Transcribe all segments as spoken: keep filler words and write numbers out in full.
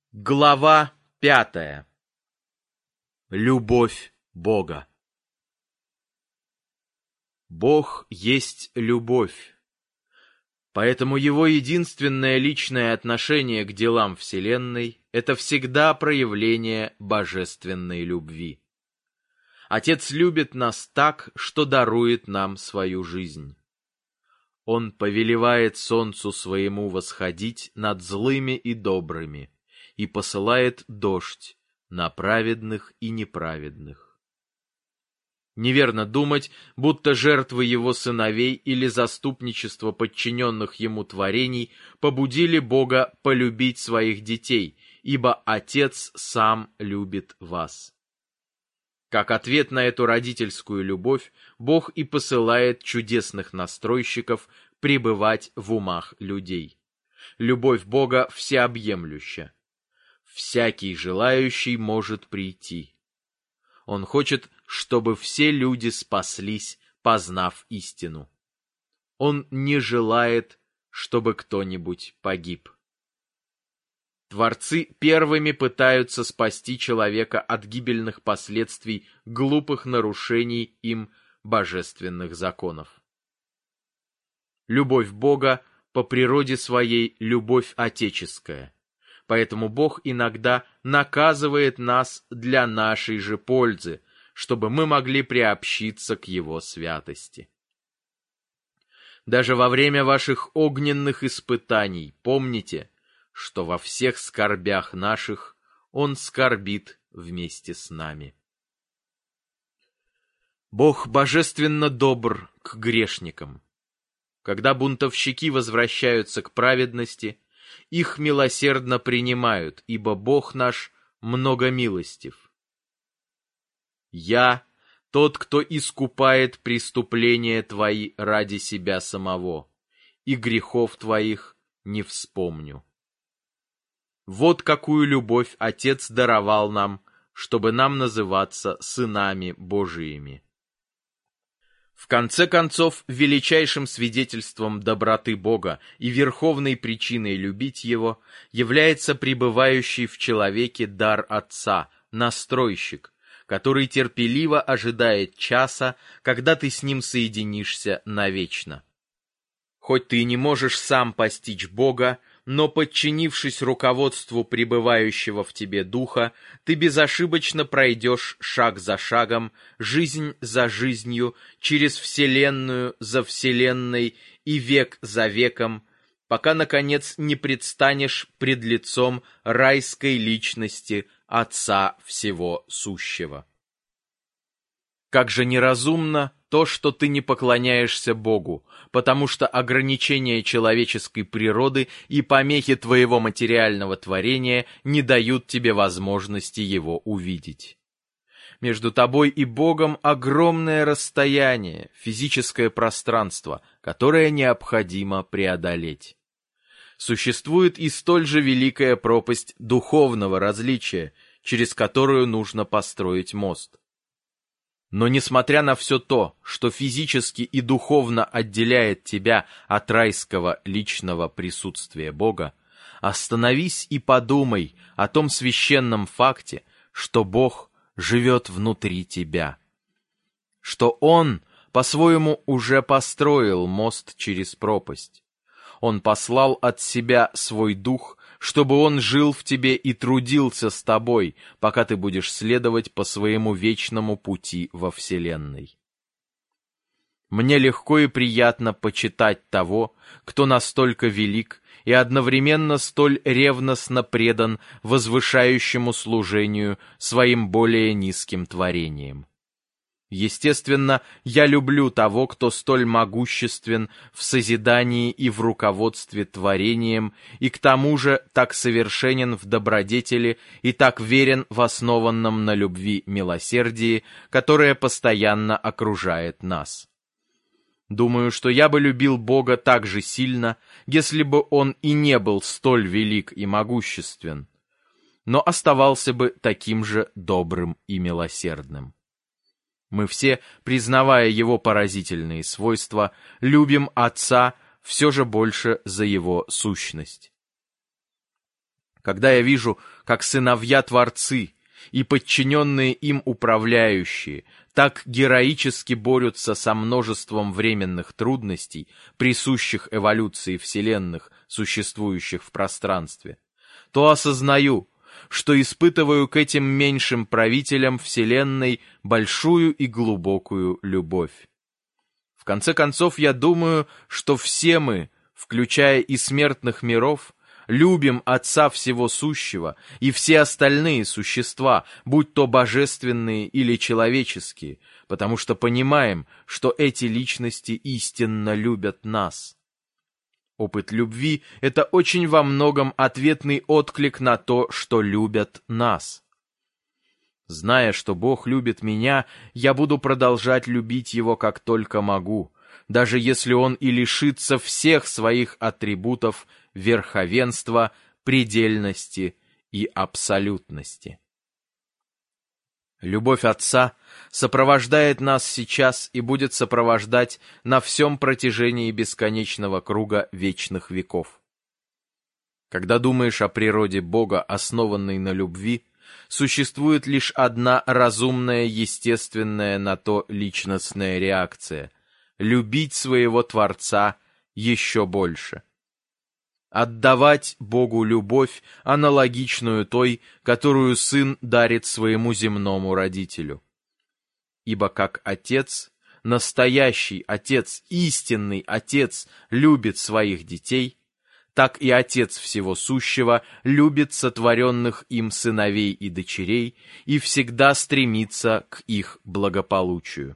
Глава пятая. Любовь Бога. Бог есть любовь, поэтому Его единственное личное отношение к делам Вселенной — это всегда проявление божественной любви. Отец любит нас так, что дарует нам свою жизнь. Он повелевает солнцу своему восходить над злыми и добрыми и посылает дождь на праведных и неправедных. Неверно думать, будто жертвы его сыновей или заступничество подчиненных ему творений побудили Бога полюбить своих детей, ибо Отец сам любит вас. Как ответ на эту родительскую любовь, Бог и посылает чудесных настройщиков пребывать в умах людей. Любовь Бога всеобъемлюща. Всякий желающий может прийти. Он хочет, чтобы все люди спаслись, познав истину. Он не желает, чтобы кто-нибудь погиб. Творцы первыми пытаются спасти человека от гибельных последствий глупых нарушений им божественных законов. Любовь Бога по природе своей любовь отеческая. Поэтому Бог иногда наказывает нас для нашей же пользы, чтобы мы могли приобщиться к Его святости. Даже во время ваших огненных испытаний помните, что во всех скорбях наших Он скорбит вместе с нами. Бог божественно добр к грешникам. Когда бунтовщики возвращаются к праведности, их милосердно принимают, ибо Бог наш многомилостив. Я — тот, кто искупает преступления твои ради себя самого, и грехов твоих не вспомню. Вот какую любовь Отец даровал нам, чтобы нам называться сынами Божиими. В конце концов, величайшим свидетельством доброты Бога и верховной причиной любить Его является пребывающий в человеке дар Отца, настройщик, который терпеливо ожидает часа, когда ты с Ним соединишься навечно. Хоть ты и не можешь сам постичь Бога, но, подчинившись руководству пребывающего в тебе Духа, ты безошибочно пройдешь шаг за шагом, жизнь за жизнью, через вселенную за вселенной и век за веком, пока, наконец, не предстанешь пред лицом райской личности Отца Всего Сущего. Как же неразумно то, что ты не поклоняешься Богу, потому что ограничения человеческой природы и помехи твоего материального творения не дают тебе возможности Его увидеть. Между тобой и Богом огромное расстояние, физическое пространство, которое необходимо преодолеть. Существует и столь же великая пропасть духовного различия, через которую нужно построить мост. Но несмотря на все то, что физически и духовно отделяет тебя от райского личного присутствия Бога, остановись и подумай о том священном факте, что Бог живет внутри тебя, что Он по-своему уже построил мост через пропасть. Он послал от себя свой Дух, чтобы Он жил в тебе и трудился с тобой, пока ты будешь следовать по своему вечному пути во Вселенной. Мне легко и приятно почитать того, кто настолько велик и одновременно столь ревностно предан возвышающему служению своим более низким творениям. Естественно, я люблю того, кто столь могуществен в созидании и в руководстве творением, и к тому же так совершенен в добродетели и так верен в основанном на любви милосердии, которое постоянно окружает нас. Думаю, что я бы любил Бога так же сильно, если бы Он и не был столь велик и могуществен, но оставался бы таким же добрым и милосердным. Мы все, признавая Его поразительные свойства, любим Отца все же больше за Его сущность. Когда я вижу, как сыновья-творцы и подчиненные им управляющие так героически борются со множеством временных трудностей, присущих эволюции вселенных, существующих в пространстве, то осознаю, что испытываю к этим меньшим правителям вселенной большую и глубокую любовь. В конце концов, я думаю, что все мы, включая и смертных миров, любим Отца Всего Сущего и все остальные существа, будь то божественные или человеческие, потому что понимаем, что эти личности истинно любят нас. Опыт любви — это очень во многом ответный отклик на то, что любят нас. Зная, что Бог любит меня, я буду продолжать любить Его как только могу, даже если Он и лишится всех своих атрибутов верховенства, предельности и абсолютности. Любовь Отца сопровождает нас сейчас и будет сопровождать на всем протяжении бесконечного круга вечных веков. Когда думаешь о природе Бога, основанной на любви, существует лишь одна разумная, естественная на то личностная реакция — любить своего Творца еще больше. Отдавать Богу любовь, аналогичную той, которую сын дарит своему земному родителю. Ибо как отец, настоящий отец, истинный отец любит своих детей, так и Отец Всего Сущего любит сотворенных им сыновей и дочерей и всегда стремится к их благополучию.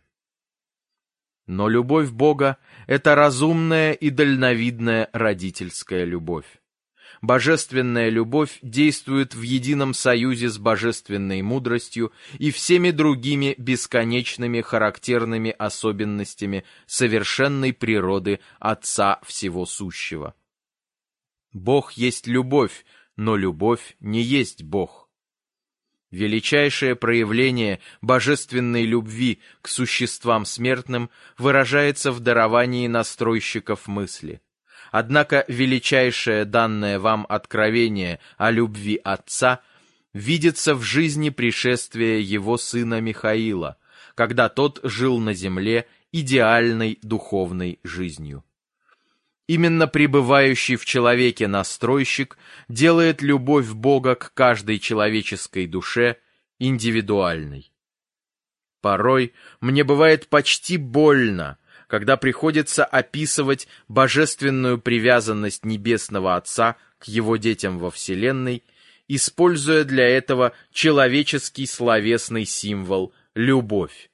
Но любовь Бога — это разумная и дальновидная родительская любовь. Божественная любовь действует в едином союзе с божественной мудростью и всеми другими бесконечными характерными особенностями совершенной природы Отца Всего Сущего. Бог есть любовь, но любовь не есть Бог. Величайшее проявление божественной любви к существам смертным выражается в даровании настройщиков мысли. Однако величайшее данное вам откровение о любви Отца видится в жизни пришествия Его сына Михаила, когда тот жил на земле идеальной духовной жизнью. Именно пребывающий в человеке настройщик делает любовь Бога к каждой человеческой душе индивидуальной. Порой мне бывает почти больно, когда приходится описывать божественную привязанность Небесного Отца к Его детям во Вселенной, используя для этого человеческий словесный символ «любовь».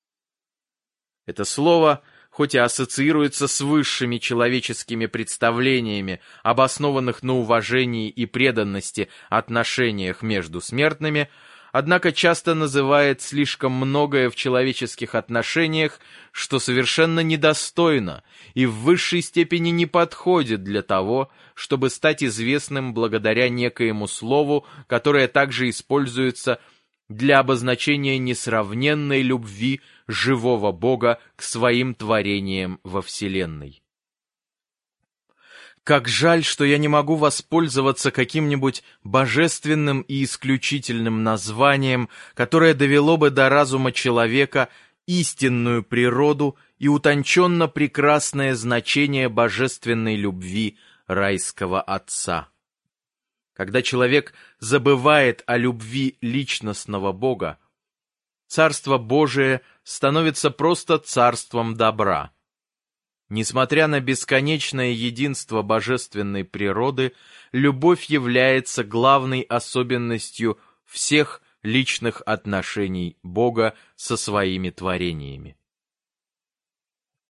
Это слово, хоть и ассоциируется с высшими человеческими представлениями, обоснованных на уважении и преданности отношениях между смертными, однако часто называет слишком многое в человеческих отношениях, что совершенно недостойно и в высшей степени не подходит для того, чтобы стать известным благодаря некоему слову, которое также используется для обозначения несравненной любви живого Бога к своим творениям во Вселенной. Как жаль, что я не могу воспользоваться каким-нибудь божественным и исключительным названием, которое довело бы до разума человека истинную природу и утонченно прекрасное значение божественной любви райского Отца. Когда человек забывает о любви личностного Бога, Царство Божие становится просто царством добра. Несмотря на бесконечное единство божественной природы, любовь является главной особенностью всех личных отношений Бога со своими творениями.